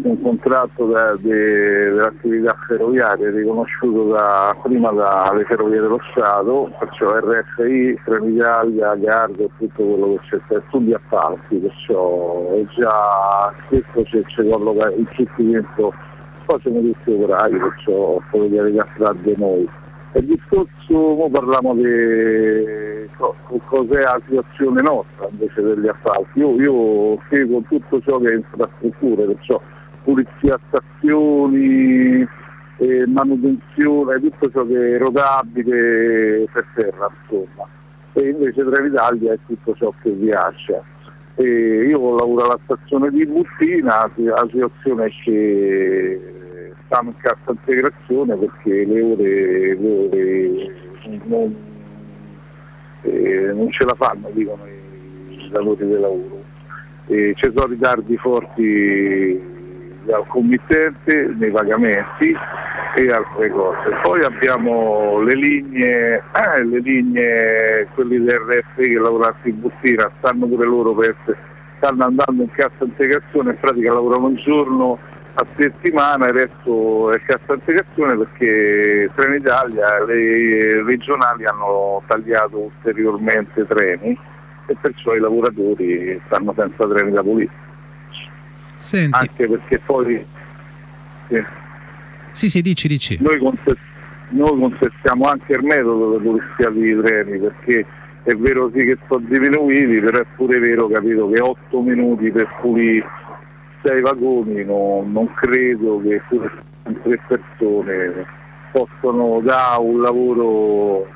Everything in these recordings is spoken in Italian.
un contratto dell'attività ferroviaria riconosciuto prima dalle Ferrovie dello Stato, perciò RFI, Trenitalia, Garda, tutto quello che c'è sugli appalti, perciò è già questo c'è colloca in tutti dentro, poi siamo tutti operai, perciò ferroviaria tra di noi. E il discorso, parliamo di cos'è la situazione nostra invece degli appalti. Io seguo tutto ciò che è infrastrutture, perciò pulizia stazioni, manutenzione, tutto ciò che è rotabile per terra, insomma. E invece Trenitalia è tutto ciò che viaggia. Io lavoro alla stazione di Bustina, la situazione è che stanno in cassa integrazione perché le ore non ce la fanno, dicono i datori di lavoro. Ci sono ritardi forti dal committente nei pagamenti e altre cose. Poi abbiamo le linee, quelli dell'RFI che lavorano in Bustina, stanno pure loro stanno andando in cassa integrazione, in pratica lavorano un giorno a settimana, il resto è cassa integrazione perché Trenitalia, le regionali hanno tagliato ulteriormente treni e perciò i lavoratori stanno senza treni da pulire. Senti. Anche perché poi sì, dici. Noi contestiamo anche il metodo di pulizia dei treni, perché è vero sì che sono diminuiti, però è pure vero, capito, che 8 minuti per pulire 6 vagoni non credo che pure 3 persone possano dare un lavoro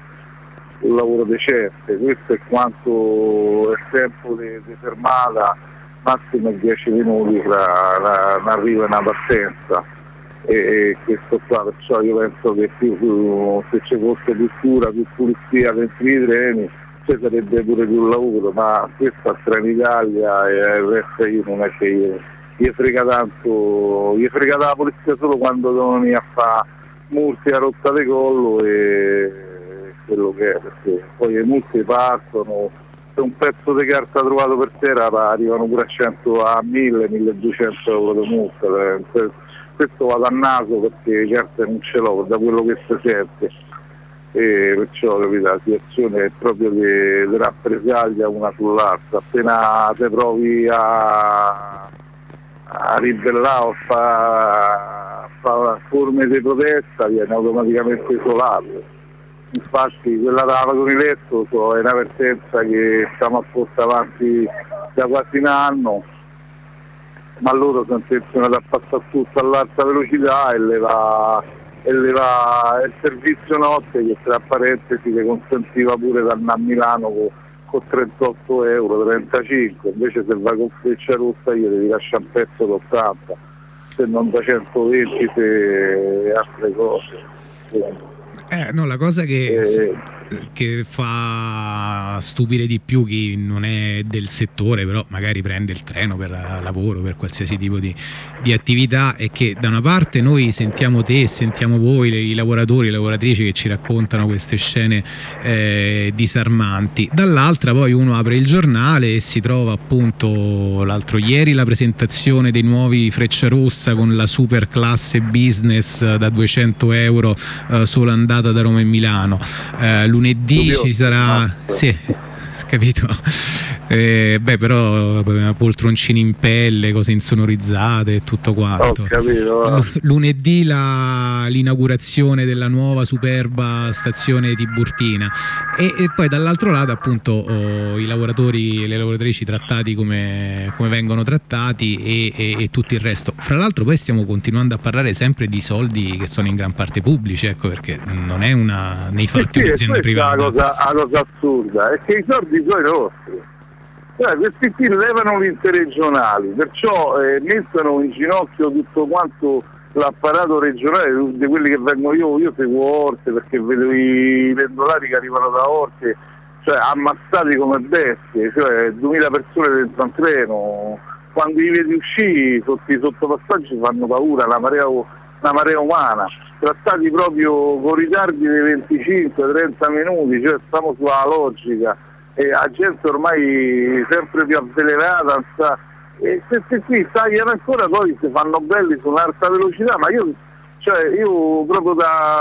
decente. Questo è quanto il tempo di fermata, massimo 10 minuti tra un'arrivo e una partenza, e questo qua, perciò io penso che se ci fosse più cura, più pulizia dentro i treni ci sarebbe pure più lavoro, ma questa Trenitalia e il resto io non è che gli frega tanto, gli frega la polizia solo quando devono venire a fare multe a rotta di collo e quello che è, perché poi le multe partono, se un pezzo di carta trovato per terra arrivano pure a 1.000-1.200 euro di multa. Questo va da naso perché certe non ce l'ho, da quello che si sente, e perciò capito, la situazione è proprio di rappresaglia una sull'altra. Appena te provi a ribellare o a fare forme di protesta viene automaticamente isolato. Infatti quella da vagoniletto è un'avvertenza che stiamo a portare avanti da quasi un anno, ma loro sono intenzionati a passare tutto all'alta velocità e leva il servizio notte, che tra parentesi le consentiva pure da andare a Milano con 38 euro, 35, invece se vai con Freccia Rossa io devi lasciare un pezzo d'80, se non da 120 se altre cose. No, la cosa che fa stupire di più chi non è del settore, però magari prende il treno per lavoro, per qualsiasi tipo di attività, è che da una parte noi sentiamo te, sentiamo voi, i lavoratori, le lavoratrici che ci raccontano queste scene disarmanti, dall'altra poi uno apre il giornale e si trova appunto l'altro ieri la presentazione dei nuovi Frecciarossa con la super classe business da 200 euro solo andata da Roma e Milano. Lunedì ci sarà, sì, capito? Però poltroncini in pelle, cose insonorizzate e tutto quanto. Ho capito. Lunedì l'inaugurazione della nuova superba stazione Tiburtina e poi dall'altro lato appunto i lavoratori e le lavoratrici trattati come vengono trattati e tutto il resto. Fra l'altro poi stiamo continuando a parlare sempre di soldi che sono in gran parte pubblici, ecco, perché non è nei fatti un'azienda privata. La cosa assurda è che i soldi sono i nostri. Questi qui levano le interregionali, perciò mettono in ginocchio tutto quanto l'apparato regionale di quelli che vengono. Io seguo Orte perché vedo i pendolari che arrivano da Orte, cioè ammazzati come bestie, cioè 2000 persone dentro un treno, quando li vedi uscire sotto i sottopassaggi fanno paura, una marea umana, trattati proprio con ritardi di 25-30 minuti, cioè stiamo sulla logica. E la gente ormai sempre più avvelenata, E questi qui tagliano ancora, poi si fanno belli su un'alta velocità, ma io proprio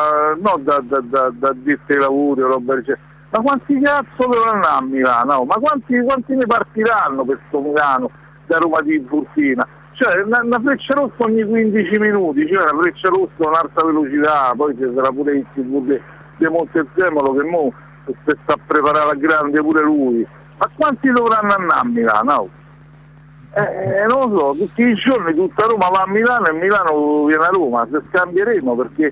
da dirti ai lavori o roba, ma quanti cazzo devono andare a Milano? Ma quanti ne partiranno per sto Milano da Roma di Burtina? Cioè una freccia rossa ogni 15 minuti, cioè una freccia rossa a un'alta velocità, poi ci sarà pure il TV di Montezemolo che mo si sta a preparare la grande pure lui. Ma quanti dovranno andare a Milano? Non lo so, tutti i giorni tutta Roma va a Milano e Milano viene a Roma, se scambieremo perché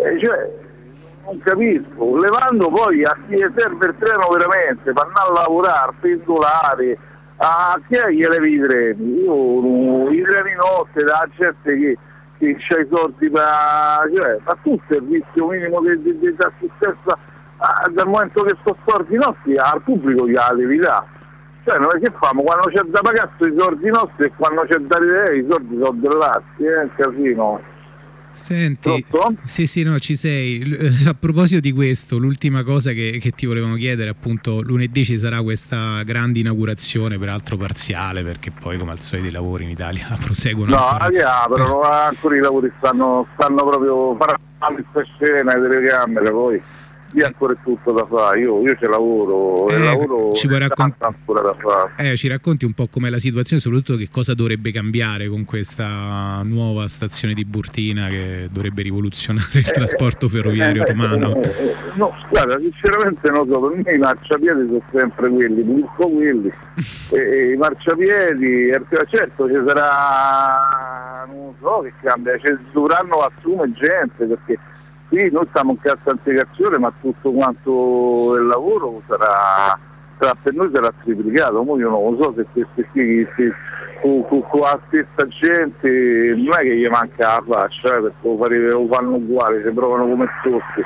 non capisco, levando poi a chi serve il treno veramente, per andare a lavorare, pendolare, a chi è che levi i treni? I treni notte, la gente che c'ha i soldi ma tu il servizio minimo di assistenza dal momento che sono soldi nostri al pubblico gliela devi dare. Cioè noi che famo? Quando c'è da pagare i soldi nostri e quando c'è da ridere i soldi sono dell'Lazio, è un casino. Senti, sì, no, ci sei. A proposito di questo, l'ultima cosa che ti volevamo chiedere, appunto, lunedì ci sarà questa grande inaugurazione, peraltro parziale, perché poi come al solito i lavori in Italia proseguono. No, però ancora i lavori stanno proprio parlando in scena, le telecamere, poi ancora è tutto da fare, io ci lavoro e lavoro ancora da fare. Ci racconti un po' com'è la situazione, soprattutto che cosa dovrebbe cambiare con questa nuova stazione di Burtina che dovrebbe rivoluzionare il trasporto ferroviario romano? No, guarda, sinceramente non so, per me i marciapiedi sono sempre quelli, purtroppo quelli, i marciapiedi, certo ci sarà, non so che cambia, dovranno assumere gente, perché sì, noi stiamo in cassa integrazione, ma tutto quanto il lavoro sarà per noi sarà triplicato. Io non lo so se questi qui con la stessa gente non è che gli manca la faccia, perché lo fanno uguale, si provano come tutti,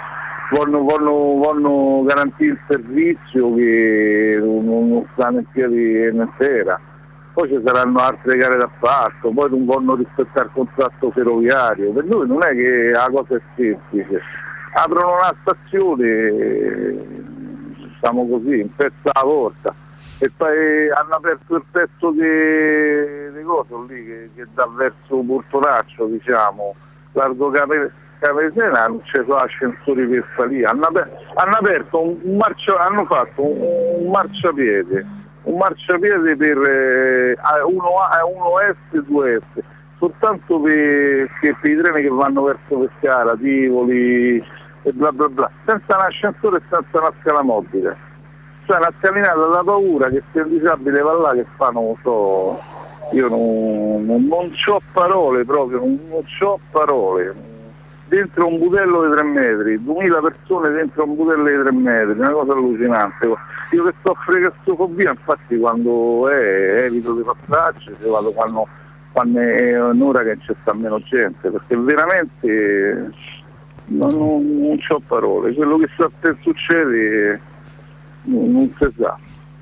vogliono garantire il servizio che non stanno in piedi intera. Poi ci saranno altre gare d'appalto, poi non vogliono rispettare il contratto ferroviario. Per noi non è che la cosa è semplice. Aprono una stazione, diciamo così, un pezzo alla volta, e poi hanno aperto il pezzo di coso lì che dà verso Portonaccio, diciamo, largo Capesena, non c'è solo ascensori per salire. Hanno aperto hanno fatto un marciapiede per uno est e due est, soltanto per i treni che vanno verso Pescara, Tivoli e bla bla bla, senza un ascensore e senza una scala mobile. Cioè una scalinata da paura che se un disabile va là che fa, non lo so, io non c'ho parole proprio, non c'ho parole. Dentro un budello di 3 metri, 2000 persone dentro un budello di 3 metri, una cosa allucinante. Io che soffro di claustrofobia, infatti quando evito di passaggi, vado quando è un'ora che c'è sta meno gente, perché veramente non c'ho parole. Quello che succede non si sa.